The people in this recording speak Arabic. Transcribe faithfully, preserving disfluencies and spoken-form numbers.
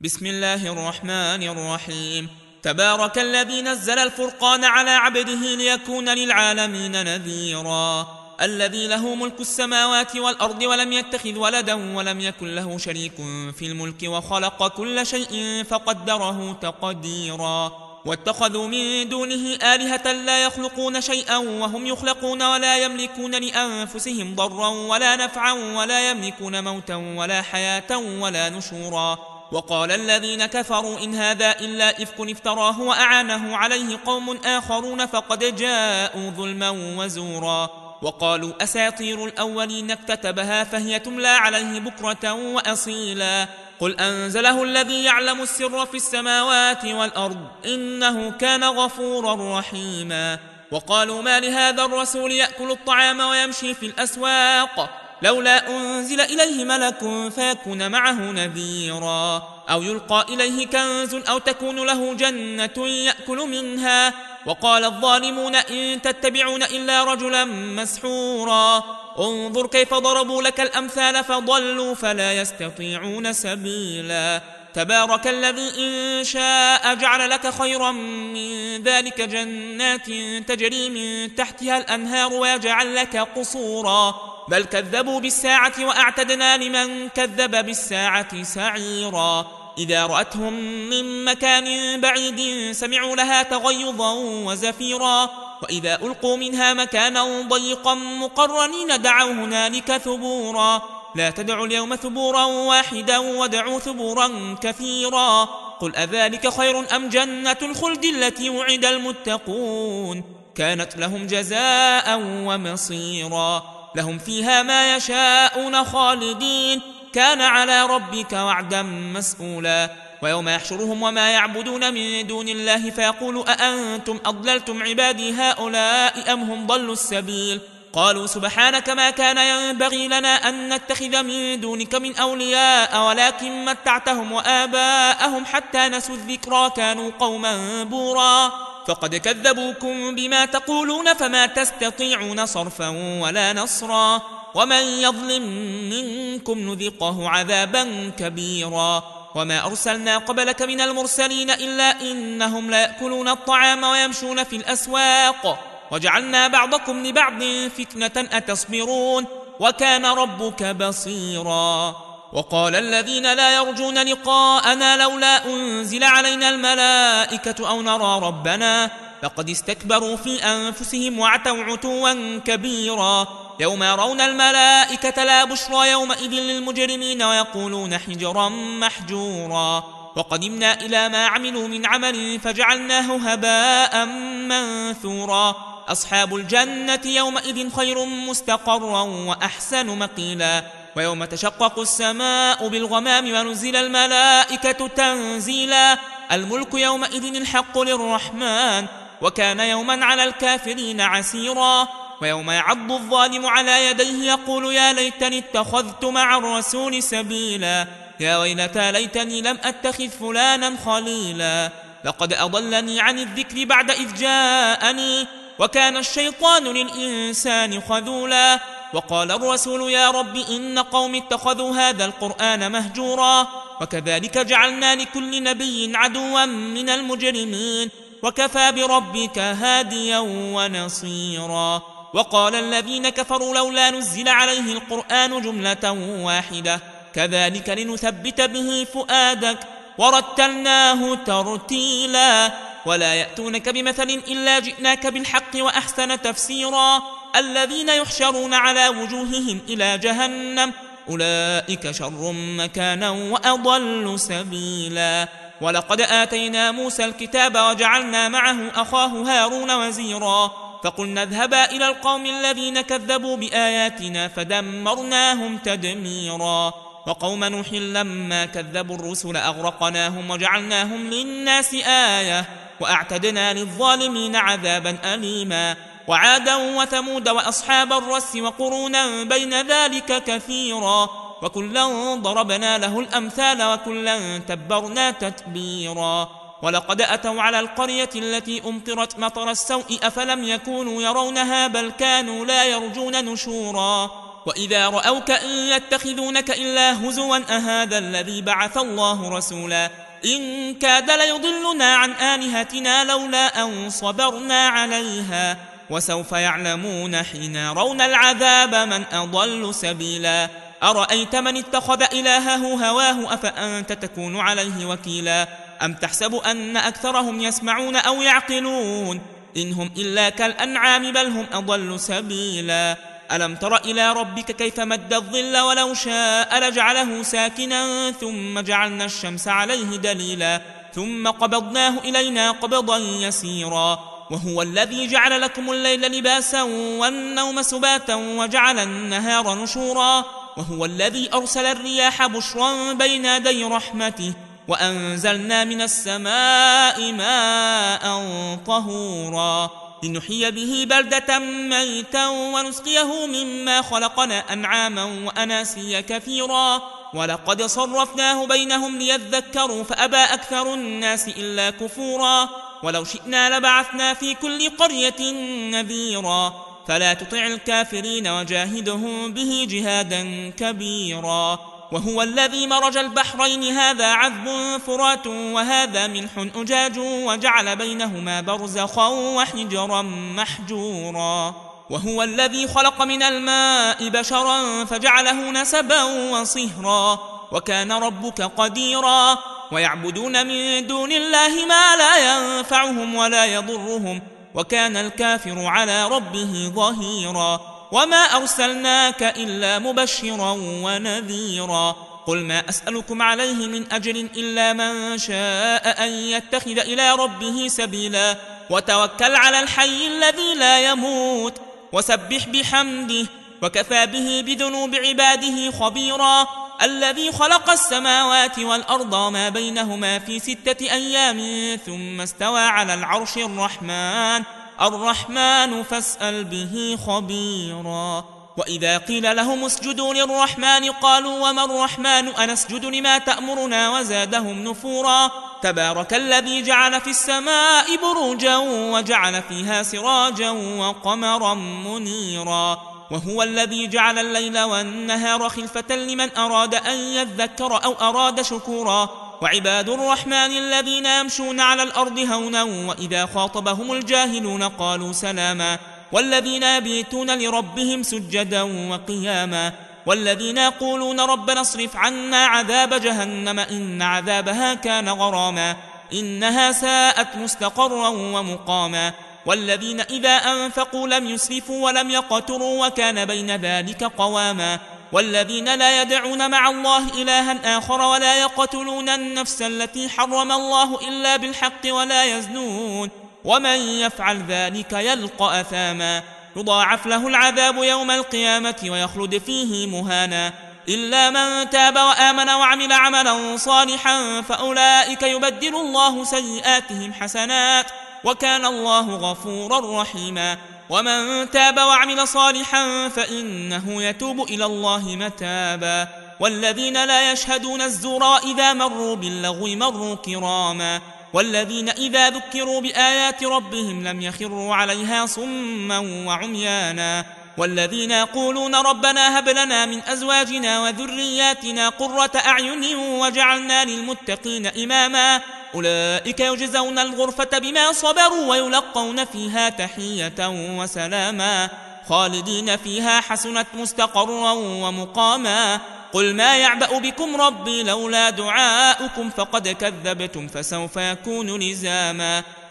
بسم الله الرحمن الرحيم. تبارك الذي نزل الفرقان على عبده ليكون للعالمين نذيرا. الذي له ملك السماوات والأرض ولم يتخذ ولدا ولم يكن له شريك في الملك وخلق كل شيء فقدره تقديرا. واتخذوا من دونه آلهة لا يخلقون شيئا وهم يخلقون ولا يملكون لأنفسهم ضرا ولا نفعا ولا يملكون موتا ولا حياة ولا نشورا. وقال الذين كفروا إن هذا إلا إفك افتراه وأعانه عليه قوم آخرون فقد جاءوا ظلما وزورا. وقالوا أساطير الأولين اكتتبها فهي تملى عليه بكرة وأصيلا. قل أنزله الذي يعلم السر في السماوات والأرض إنه كان غفورا رحيما. وقالوا ما لهذا الرسول يأكل الطعام ويمشي في الأسواق لولا أنزل إليه ملك فيكون معه نذيرا. أو يلقى إليه كنز أو تكون له جنة يأكل منها. وقال الظالمون إن تتبعون إلا رجلا مسحورا. انظر كيف ضربوا لك الأمثال فضلوا فلا يستطيعون سبيلا. تبارك الذي إن شاء جعل لك خيرا من ذلك جنات تجري من تحتها الأنهار ويجعل لك قصورا. بل كذبوا بالساعة وأعتدنا لمن كذب بالساعة سعيرا. إذا رأتهم من مكان بعيد سمعوا لها تغيظا وزفيرا. وإذا ألقوا منها مكانا ضيقا مقرنين دعوا هنالك ثبورا. لا تدعوا اليوم ثبورا واحدا ودعوا ثبورا كثيرا. قل أذلك خير أم جنة الخلد التي وعد المتقون كانت لهم جزاء ومصيرا. لهم فيها ما يشاءون خالدين كان على ربك وعدا مسئولا. ويوم يحشرهم وما يعبدون من دون الله فيقول أأنتم أضللتم عبادي هؤلاء أم هم ضلوا السبيل. قالوا سبحانك ما كان ينبغي لنا أن نتخذ من دونك من أولياء ولكن متعتهم وآباءهم حتى نسوا الذكرى كانوا قوما بورا. فقد كذبوكم بما تقولون فما تستطيعون صرفا ولا نصرا. ومن يظلم منكم نذقه عذابا كبيرا. وما أرسلنا قبلك من المرسلين إلا إنهم ليأكلون الطعام ويمشون في الأسواق وجعلنا بعضكم لبعض فتنة أتصبرون وكان ربك بصيرا. وقال الذين لا يرجون لقاءنا لولا أنزل علينا الملائكة أو نرى ربنا لقد استكبروا في أنفسهم وعتوا عتوا كبيرا. يوم يرون الملائكة لا بشرى يومئذ للمجرمين ويقولون حجرا محجورا. وقدمنا إلى ما عملوا من عمل فجعلناه هباء منثورا. أصحاب الجنة يومئذ خير مستقرا وأحسن مقيلا. ويوم تشقق السماء بالغمام ونزل الملائكة تنزيلا. الملك يومئذ الحق للرحمن وكان يوما على الكافرين عسيرا. ويوم يعض الظالم على يديه يقول يا ليتني اتخذت مع الرسول سبيلا. يا ويلتى ليتني لم أتخذ فلانا خليلا لقد أضلني عن الذكر بعد إذ جاءني وكان الشيطان للإنسان خذولا. وقال الرسول يا رب إن قوم اتخذوا هذا القرآن مهجورا. وكذلك جعلنا لكل نبي عدوا من المجرمين وكفى بربك هاديا ونصيرا. وقال الذين كفروا لولا نزل عليه القرآن جملة واحدة كذلك لنثبت به فؤادك ورتلناه ترتيلا. ولا يأتونك بمثل إلا جئناك بالحق وأحسن تفسيرا. الذين يحشرون على وجوههم إلى جهنم أولئك شر مكانا وأضل سبيلا. ولقد آتينا موسى الكتاب وجعلنا معه أخاه هارون وزيرا. فقلنا اذهبا إلى القوم الذين كذبوا بآياتنا فدمرناهم تدميرا. وقوم نوح لما كذبوا الرسل أغرقناهم وجعلناهم للناس آية وأعتدنا للظالمين عذابا أليما. وعادا وثمود وأصحاب الرس وقرونا بين ذلك كثيرا. وكلا ضربنا له الأمثال وكلا تبرنا تتبيرا. ولقد أتوا على القرية التي أمطرت مطر السوء أفلم يكونوا يرونها بل كانوا لا يرجون نشورا. وإذا رأوك إن يتخذونك إلا هزوا أهذا الذي بعث الله رسولا إن كاد ليضلنا عن آلهتنا لولا أن صبرنا عليها وسوف يعلمون حين يرون العذاب من أضل سبيلا أرأيت من اتخذ إلهه هواه أفأنت تكون عليه وكيلا أم تحسب أن أكثرهم يسمعون أو يعقلون إن هم إلا كالأنعام بل هم أضل سبيلا ألم تر إلى ربك كيف مد الظل ولو شاء لجعله ساكنا ثم جعلنا الشمس عليه دليلا ثم قبضناه إلينا قبضا يسيرا وهو الذي جعل لكم الليل لباسا والنوم سباتا وجعل النهار نشورا وهو الذي أرسل الرياح بشرا بين يدي رحمته وأنزلنا من السماء ماء طهورا لنحيي به بلدة ميتا ونسقيه مما خلقنا أنعاما وأناسيا كثيرا ولقد صرفناه بينهم ليذكروا فأبى أكثر الناس إلا كفورا ولو شئنا لبعثنا في كل قرية نذيرا فلا تطع الكافرين وجاهدهم به جهادا كبيرا وهو الذي مرج البحرين هذا عذب فرات وهذا ملح أجاج وجعل بينهما برزخا وحجرا محجورا وهو الذي خلق من الماء بشرا فجعله نسبا وصهرا وكان ربك قديرا ويعبدون من دون الله ما لا ينفعهم ولا يضرهم وكان الكافر على ربه ظهيرا وما أرسلناك إلا مبشرا ونذيرا قل ما أسألكم عليه من أجر إلا من شاء أن يتخذ إلى ربه سبيلا وتوكل على الحي الذي لا يموت وسبح بحمده وكفى به بذنوب عباده خبيرا الذي خلق السماوات والأرض وما بينهما في ستة أيام ثم استوى على العرش الرحمن الرحمن فاسأل به خبيرا وإذا قيل لهم اسجدوا للرحمن قالوا وما الرحمن أنسجد لما تأمرنا وزادهم نفورا تبارك الذي جعل في السماء بروجا وجعل فيها سراجا وقمرا منيرا وهو الذي جعل الليل والنهار خلفة لمن أراد أن يذكر أو أراد شكورا وعباد الرحمن الذين يمشون على الأرض هونا وإذا خاطبهم الجاهلون قالوا سلاما والذين يبيتون لربهم سجدا وقياما والذين يقولون ربنا اصرف عنا عذاب جهنم إن عذابها كان غراما إنها ساءت مستقرا ومقاما والذين إذا أنفقوا لم يسرفوا ولم يقتروا وكان بين ذلك قواما والذين لا يدعون مع الله إلها آخر ولا يقتلون النفس التي حرم الله إلا بالحق ولا يزنون ومن يفعل ذلك يلقى أثاما يضاعف له العذاب يوم القيامة ويخلد فيه مهانا إلا من تاب وآمن وعمل عملا صالحا فأولئك يبدل الله سيئاتهم حسنات وكان الله غفورا رحيما ومن تاب وعمل صالحا فإنه يتوب إلى الله متابا والذين لا يشهدون الزور وإذا مروا باللغو مروا كراما والذين إذا ذكروا بآيات ربهم لم يخروا عليها صما وعميانا والذين يقولون ربنا هب لنا من أزواجنا وذرياتنا قرة أعين وجعلنا للمتقين إماما أولئك يجزون الغرفة بما صبروا ويلقون فيها تحية وسلاما خالدين فيها حسنت مستقرا ومقاما قل ما يعبأ بكم ربي لولا دعاؤكم فقد كذبتم فسوف يكون لزاما